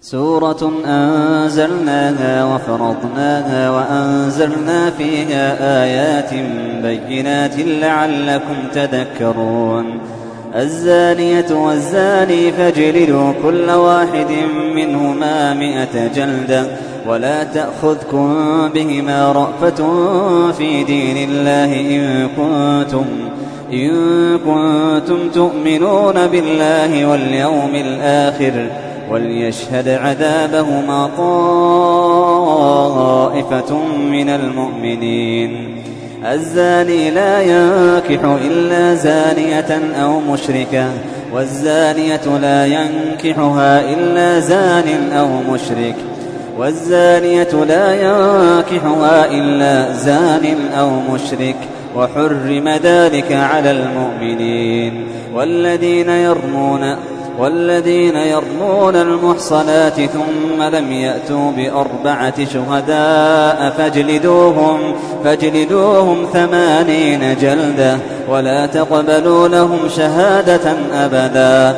سورة أنزلناها وفرضناها وأنزلنا فيها آيات بينات لعلكم تذكرون. الزانية والزاني فاجلدوا كل واحد منهما 100 جلدة ولا تأخذكم بهما رأفة في دين الله إن كنتم تؤمنون بالله واليوم الآخر وليشهد عذابهما طائفة من المؤمنين. الزاني لا ينكح إلا زانية أو مشركة والزانية لا ينكحها إلا زان أو مشرك والزانية لا ينكحها إلا زان أو مشرك وحرم ذلك على المؤمنين. والذين يرمون المحصنات ثم لم يأتوا ب4 شهداء فاجلدوهم 80 جلدة ولا تقبلوا لهم شهادة أبدا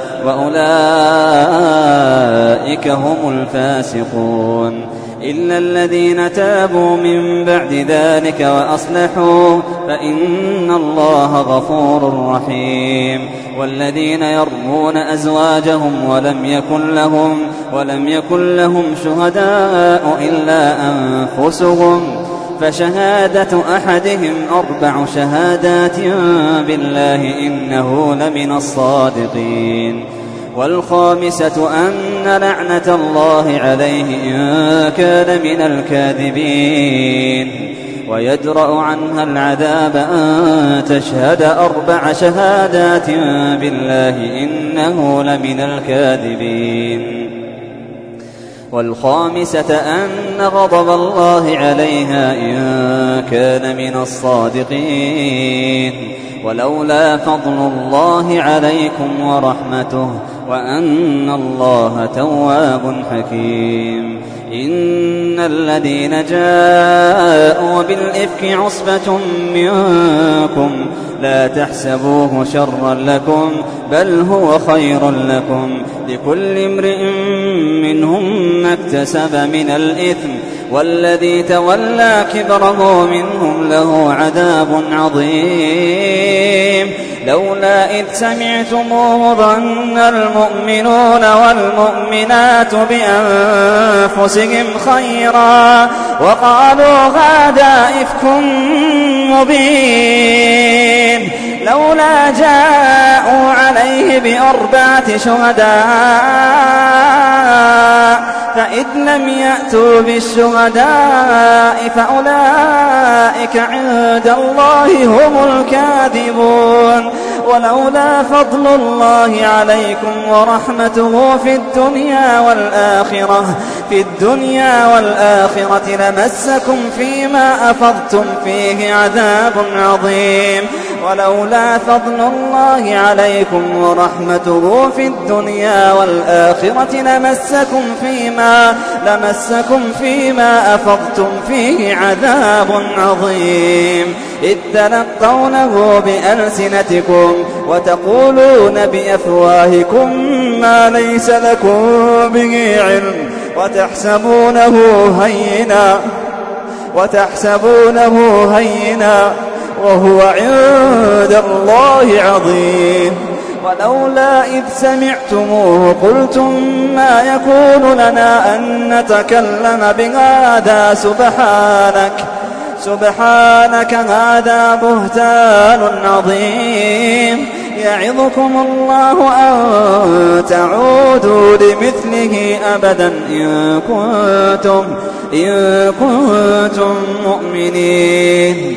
وأولئك هم الفاسقون. إلا الذين تابوا من بعد ذلك وأصلحوا فإن الله غفور رحيم. والذين يرمون أزواجهم ولم يكن لهم شهداء إلا أنفسهم فشهادة أحدهم 4 شهادات بالله إنه لمن الصادقين. والخامسة أن لعنة الله عليه إن كان من الكاذبين ويدرأ عنها العذاب أن تشهد 4 شهادات بالله إنه لمن الكاذبين. والخامسة أن غضب الله عليها إن كان من الصادقين. ولولا فضل الله عليكم ورحمته وأن الله تواب حكيم. إن الذين جاءوا بالإفك عصبة منكم لا تحسبوه شرا لكم بل هو خير لكم لكل امرئ منهم ما اكتسب من الإثم والذي تولى كبره منهم له عذاب عظيم. لولا إذ سمعتموه ظن المؤمنون والمؤمنات بأنفسهم خيرا وقالوا هذا إفك مبين. لولا جاءوا عليه ب4 شهداء فإذ لم يأتوا بالشهداء فأولئك عند الله هم الكاذبون. ولولا فضل الله عليكم ورحمته في الدنيا والآخرة لمسكم فيما أفضتم فيه عذاب عظيم. ولولا فضل الله عليكم ورحمته في الدنيا والآخرة لمسكم فيما أفضتم فيه عذاب عظيم. إذ تلقونه بألسنتكم وتقولون بأفواهكم ما ليس لكم به علم وتحسبونه هينا وهو عند الله عظيم. ولولا إذ سمعتموه قلتم ما يكون لنا أن نتكلم بهذا سبحانك هذا بهتان عظيم. يعظكم الله أن تعودوا لمثله أبدا إن كنتم مؤمنين.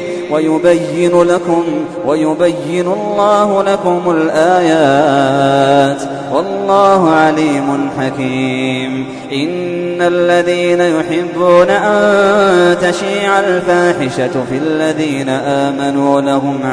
ويبين الله لكم الآيات والله عليم حكيم. إن الذين يحبون أن تشيع الفاحشة في الذين آمنوا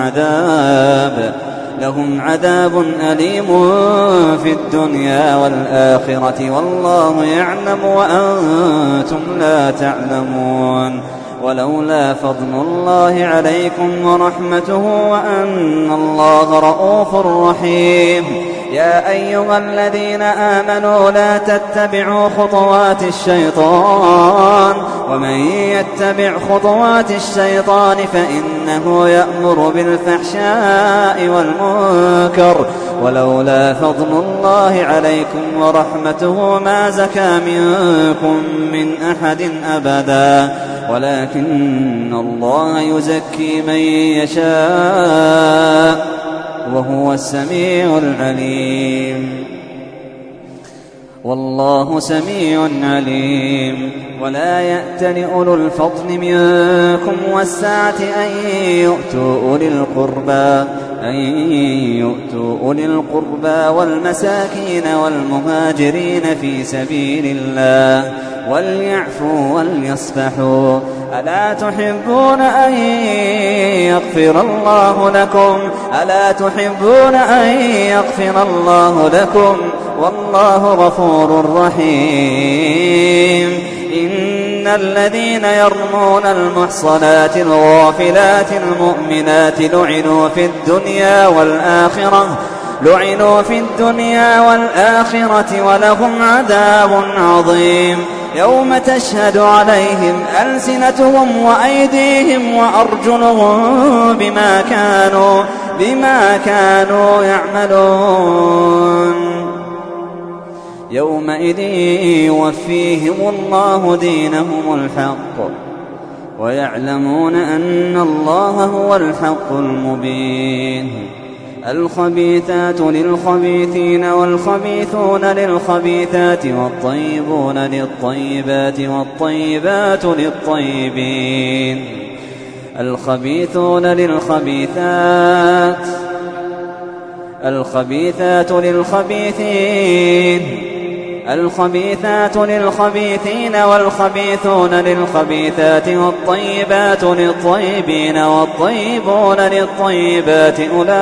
لهم عذاب أليم في الدنيا والآخرة والله يعلم وأنتم لا تعلمون. ولولا فضل الله عليكم ورحمته وأن الله رؤوف رحيم يا أيها الذين آمنوا لا تتبعوا خطوات الشيطان ومن يتبع خطوات الشيطان فإنه يأمر بالفحشاء والمنكر ولولا فضل الله عليكم ورحمته ما زكى منكم من أحد أبدا ولكن الله يزكي من يشاء وهو السميع العليم والله سميع عليم ولا يأتل أولو الفضل منكم والسعة أن يؤتوا أولي القربى والمساكين والمهاجرين في سبيل الله وليعفوا وليصفحوا ألا تحبون أن يغفر الله لكم والله غفور رحيم إن الذين يرمون المحصنات الغافلات المؤمنات لعنوا في الدنيا والآخرة ولهم عذاب عظيم يوم تشهد عليهم ألسنتهم وأيديهم وأرجلهم بما كانوا يعملون يومئذ يوفيهم الله دينهم الحق ويعلمون أن الله هو الحق المبين الخبيثات للخبيثين والخبيثون للخبيثات والطيبون للطيبات والطيبات للطيبين الخبيثات للخبيثين والخبيثون للخبيثات والطيبات للطيبين والطيبون للطيبات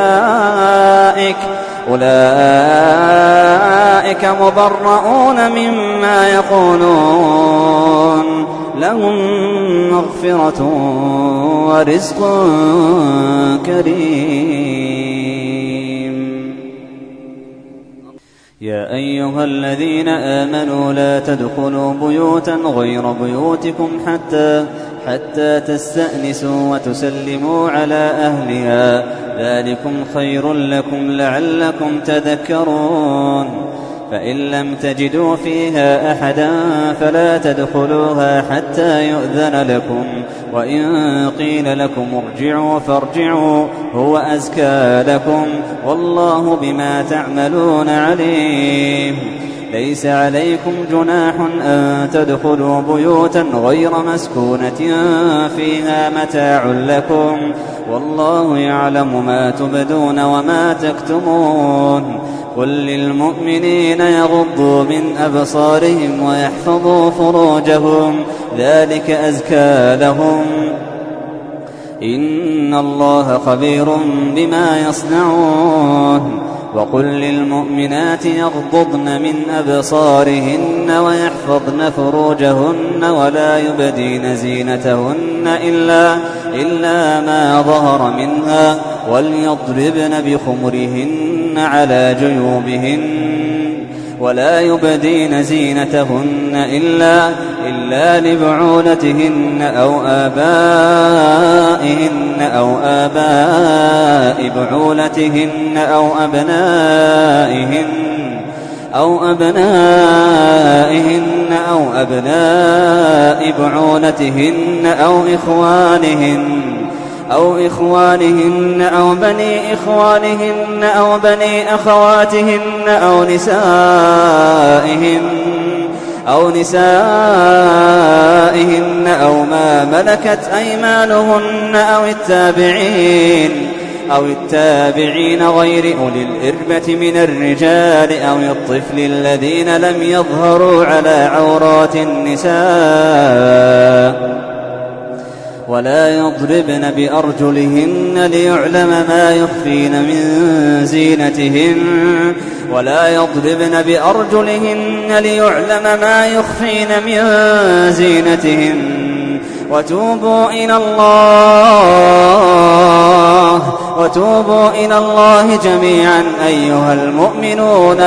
أولئك مبرؤون مما يقولون لهم مغفرة ورزق كريم يا أيها الذين آمنوا لا تدخلوا بيوتا غير بيوتكم حتى تستأنسوا وتسلموا على أهلها ذلكم خير لكم لعلكم تذكرون فإن لم تجدوا فيها أحدا فلا تدخلوها حتى يؤذن لكم وإن قيل لكم ارجعوا فارجعوا هو أزكى لكم والله بما تعملون عليم ليس عليكم جناح أن تدخلوا بيوتا غير مسكونة فيها متاع لكم والله يعلم ما تبدون وما تكتمون قل للمؤمنين يغضوا من أبصارهم ويحفظوا فروجهم ذلك أزكى لهم إن الله خبير بما يصنعون وقل للمؤمنات يغضضن من أبصارهن ويحفظن فروجهن ولا يبدين زينتهن إلا ما ظهر منها وليضربن بخمرهن على جيوبهن ولا يبدين زينتهن إلا لبعولتهن أو آباء بعولتهن أو أبناء بعولتهن أو إخوانهن أو بني إخوانهن أو بني أخواتهن أو نسائهن أو ما ملكت أيمانهن أو التابعين غير أولي الإربة من الرجال أو الطفل الذين لم يظهروا على عورات النساء ولا يضربن بأرجلهن ليعلم ما يخفين من زينتهن وتوبوا إلى الله وتوبوا إلى الله جميعا أيها المؤمنون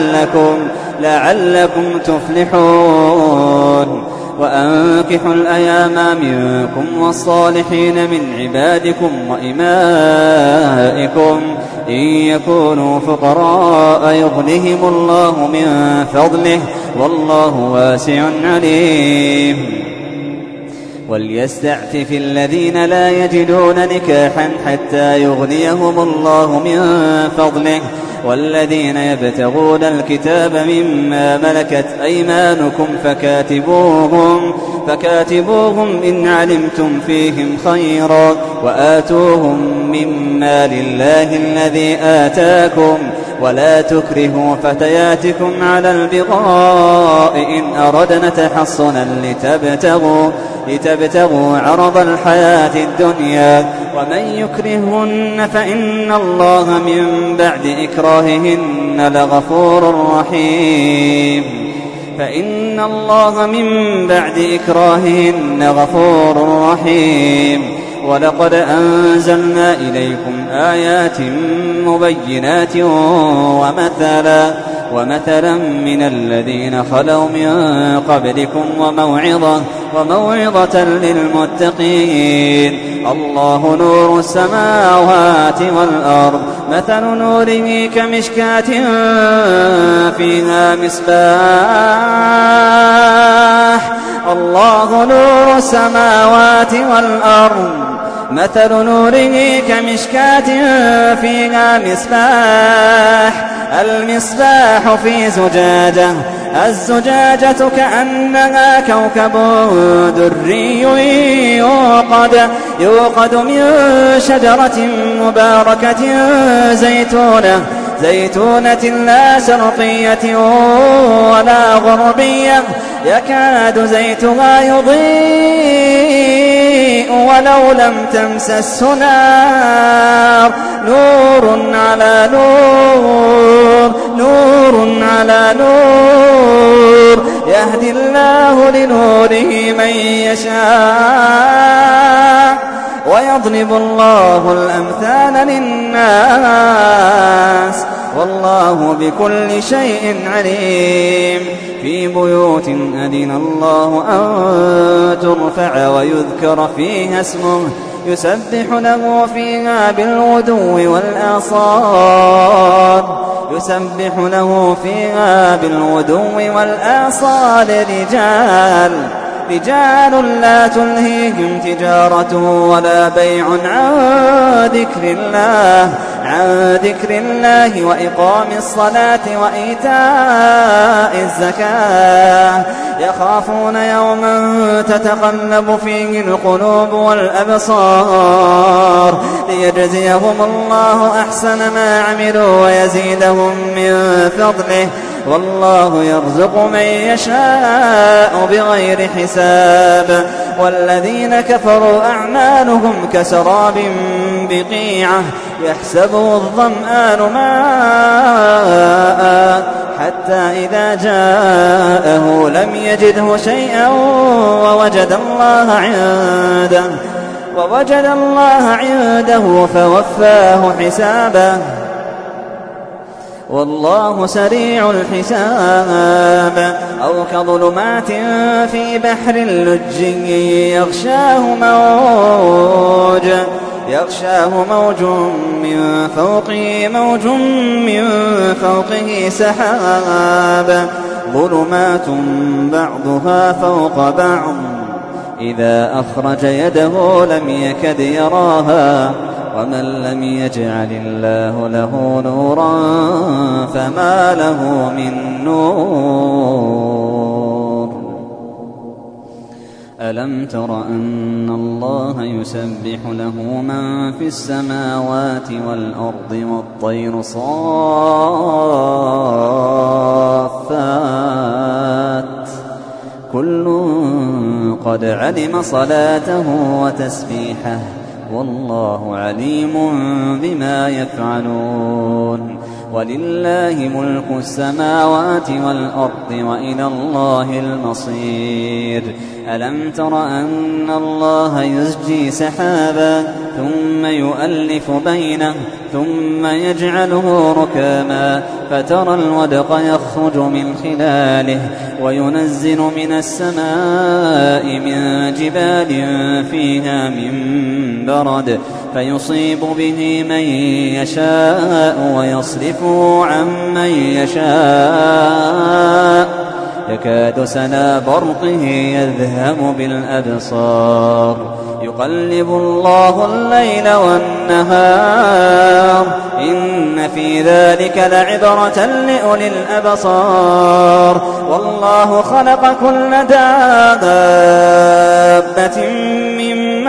لعلكم تفلحون وأنكحوا الأيام منكم والصالحين من عبادكم وإمائكم إن يكونوا فقراء يغنهم الله من فضله والله واسع عليم وليستعفف الذين لا يجدون نكاحا حتى يغنيهم الله من فضله والذين يبتغون الكتاب مما ملكت أيمانكم فكاتبوهم إن علمتم فيهم خيرا وآتوهم مما لله الذي آتاكم ولا تكرهوا فتياتكم على البغاء إن أردنا تحصنا لتبتغوا عرض الحياة الدنيا ومن يكرهن فإن الله من بعد إكراههن لغفور رحيم غفور رحيم ولقد أنزلنا إليكم آيات مبينات ومثلا من الذين خلوا من قبلكم وموعظة للمتقين الله نور السماوات والأرض مثل نوره كمشكاة فيها مصباح الله نور السماوات والأرض مثل نوره كمشكاة فيها المصباح في زجاجة الزجاجة كأنها كوكب دري يوقد من شجرة مباركة زيتونة لا شرقية ولا غربية يكاد زيتها يضيء ولو لم تمسسه نار نور على نور يهدي الله لنوره من يشاء ويضرب الله الأمثال للناس والله بكل شيء عليم في بيوت أذن الله أن ترفع ويذكر فيها اسمه يسبح له فيها بالغدو والآصال رجال لا تلهيهم تجارة ولا بيع عن ذكر الله وإقام الصلاة وإيتاء الزكاة يخافون يوما تتقلب فيه القلوب والأبصار ليجزيهم الله أحسن ما عملوا ويزيدهم من فضله والله يرزق من يشاء بغير حساب والذين كفروا أعمالهم كسراب بقيعة يحسبه الظمآن ماء حتى إذا جاءه لم يجده شيئا ووجد الله عنده فوفاه حسابه والله سريع الحساب أو كظلمات في بحر لج يغشاه موج من فوقه سحاب ظلمات بعضها فوق بعض إذا أخرج يده لم يكد يراها ومن لم يجعل الله له نورا فما له من نور ألم تر أن الله يسبح له من في السماوات والأرض والطير صافات كل قد علم صلاته وتسبيحه والله عليم بما يفعلون ولله ملك السماوات والأرض وإلى الله المصير ألم تر أن الله يزجي سحابا ثم يؤلف بينه ثم يجعله ركاما فترى الودق يخرج من خلاله وينزل من السماء من جبال فيها من برد فيصيب به من يشاء ويصرفه عن من يشاء يكاد سنا برقه يذهب بالأبصار يقلب الله الليل والنهار إن في ذلك لعبرة لأولي الأبصار والله خلق كل دابة من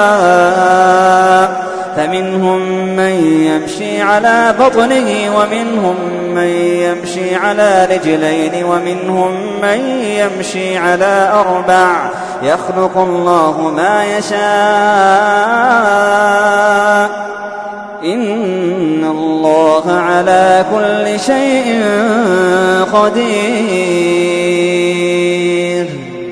ماء فمنهم من يمشي على بطنه ومنهم من يمشي على رجلين ومنهم من يمشي على أربع يخلق الله ما يشاء إن الله على كل شيء قدير.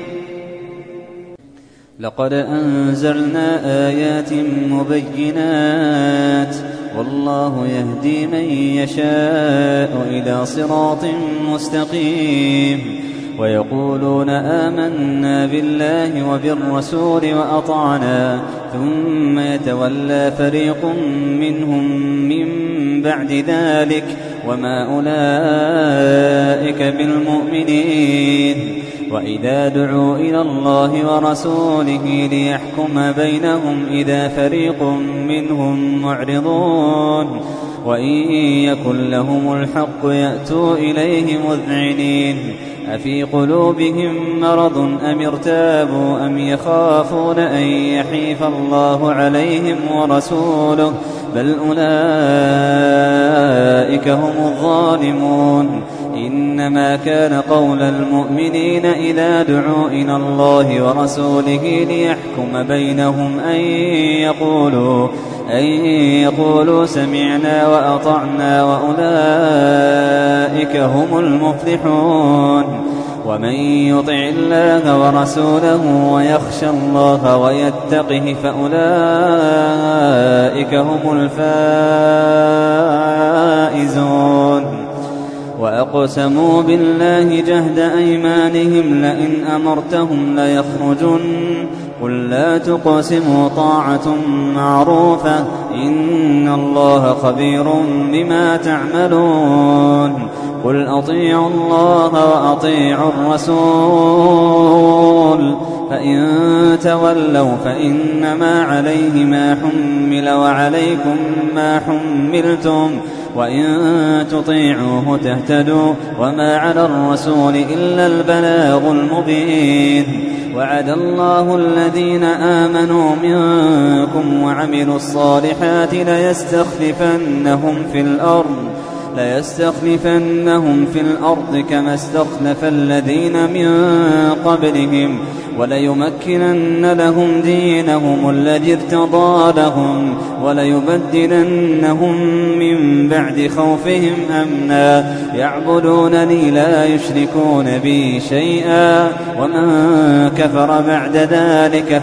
لقد أنزلنا آيات مبينات والله يهدي من يشاء إلى صراط مستقيم ويقولون آمنا بالله وبالرسول وأطعنا ثم يتولى فريق منهم من بعد ذلك وما أولئك بالمؤمنين وإذا دعوا إلى الله ورسوله ليحكم بينهم إذا فريق منهم معرضون وإن يكن لهم الحق يأتوا إليه مذعنين أفي قلوبهم مرض أم ارتابوا أم يخافون أن يحيف الله عليهم ورسوله بل أولئك هم الظالمون. إنما كان قول المؤمنين إذا دعوا إلى الله ورسوله ليحكم بينهم أن يقولوا سمعنا وأطعنا وأولئك هم المفلحون. ومن يطع الله ورسوله ويخشى الله ويتقه فأولئك هم الفائزون. وأقسموا بالله جهد أيمانهم لئن أمرتهم ليخرجن قل لا تقسموا طاعة معروفة إن الله خبير بما تعملون. قل أطيعوا الله وأطيعوا الرسول فإن تولوا فإنما عليه ما حمل وعليكم ما حملتم وإن تطيعوه تهتدوا وما على الرسول إلا البلاغ المبين. وعد الله الذين آمنوا منكم وعملوا الصالحات ليستخلفنهم في الأرض كما استخلف الذين من قبلهم وليمكنن لهم دينهم الذي ارتضى لهم وليبدلنهم من بعد خوفهم أمنا يعبدونني لا يشركون بي شيئا ومن كفر بعد ذلك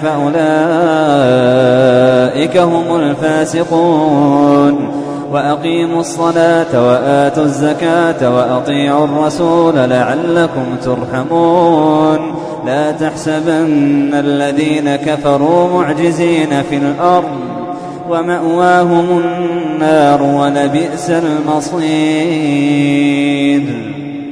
فأولئك هم الفاسقون. وأقيموا الصلاة وآتوا الزكاة وأطيعوا الرسول لعلكم ترحمون. لا تحسبن الذين كفروا معجزين في الأرض ومأواهم النار ولبئس المصير.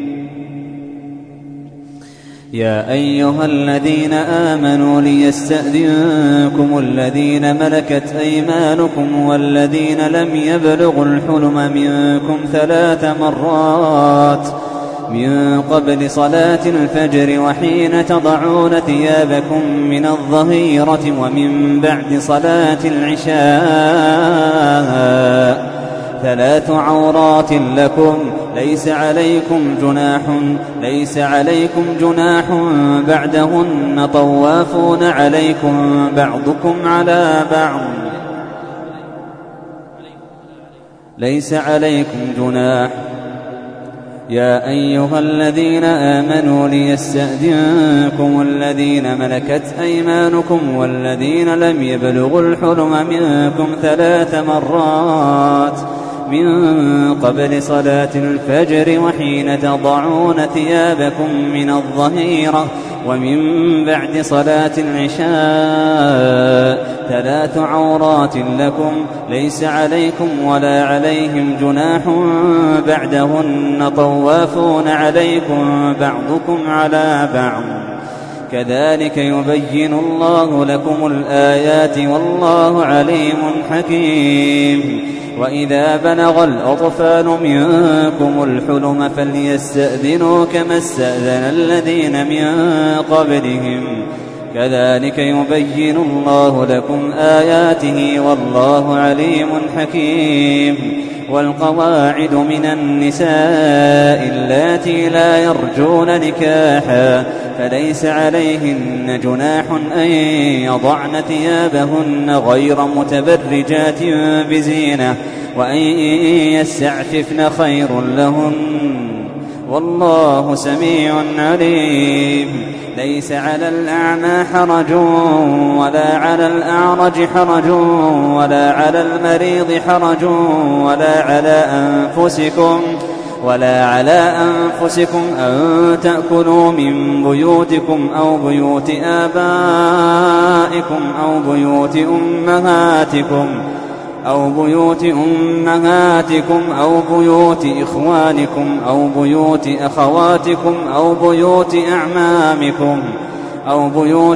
يا أيها الذين آمنوا ليستأذنكم الذين ملكت أيمانكم والذين لم يبلغوا الحلم منكم 3 مرات من قبل صلاة الفجر وحين تضعون ثيابكم من الظهيرة ومن بعد صلاة العشاء 3 عورات لكم ليس عليكم جناح بعدهن طوافون عليكم بعضكم على بعض يا أيها الذين آمنوا ليستأذنكم الذين ملكت أيمانكم والذين لم يبلغوا الحلم منكم 3 مرات من قبل صلاة الفجر وحين تضعون ثيابكم من الظهيرة ومن بعد صلاة العشاء 3 عورات لكم ليس عليكم ولا عليهم جناح بعدهن طوافون عليكم بعضكم على بعض كذلك يبين الله لكم الآيات والله عليم حكيم وإذا بلغ الأطفال منكم الحلم فليستأذنوا كما استأذن الذين من قبلهم كذلك يبين الله لكم آياته والله عليم حكيم والقواعد من النساء اللاتي لا يرجون نكاحا فليس عليهن جناح أن يضعن ثيابهن غير متبرجات بزينة وأن يستعففن خير لهن والله سميع عليم ليس على الأعمى حرج ولا على الأعرج حرج ولا على المريض حرج ولا على أنفسكم أن تأكلوا من بيوتكم أو بيوت آبائكم أو بيوت أمهاتكم أو بيوت إخوانكم أو بيوت أخواتكم أو بيوت أعمامكم أو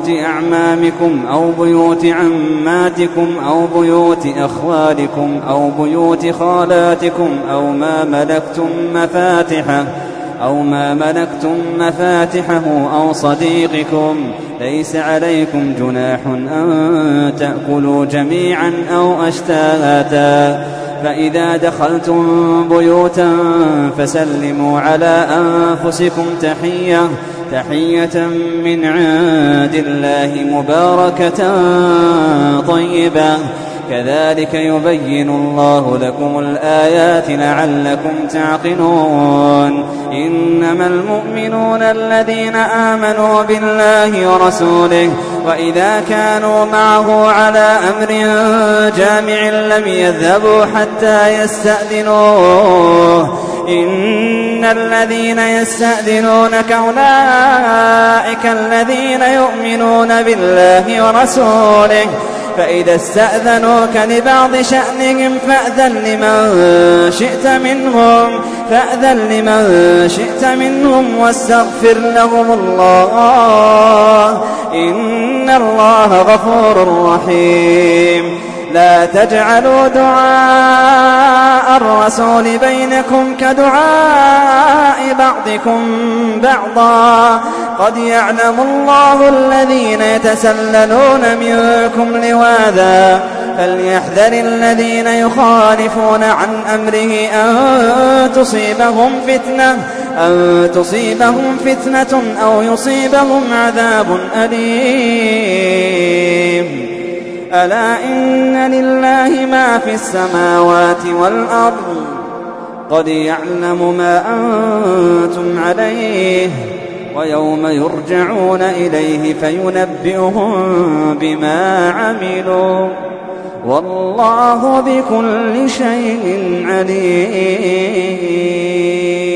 بيوت عماتكم أو بيوت أخوالكم أو بيوت خالاتكم أو ما ملكتم مفاتحه أو صديقكم ليس عليكم جناح أن تأكلوا جميعا أو أشتاتا فإذا دخلتم بيوتا فسلموا على أنفسكم تحية من عند الله مباركة طيبة كذلك يبين الله لكم الآيات لعلكم تعقلون إنما المؤمنون الذين آمنوا بالله ورسوله وإذا كانوا معه على أمر جامع لم يذهبوا حتى يستأذنوه إن الذين يستأذنونك أولئك الذين يؤمنون بالله ورسوله فإذا استأذنوك لبعض شأنهم فأذن لمن شئت منهم واستغفر لهم الله إن الله غفور رحيم لا تجعلوا دعاء الرسول بينكم كدعاء بعضكم بعضا قد يعلم الله الذين يتسللون منكم لواذا فليحذر الذين يخالفون عن أمره أن تصيبهم فتنة أو يصيبهم عذاب أليم ألا إن لله ما في السماوات والأرض قد يعلم ما أنتم عليه ويوم يرجعون إليه فينبئهم بما عملوا والله بكل شيء عليم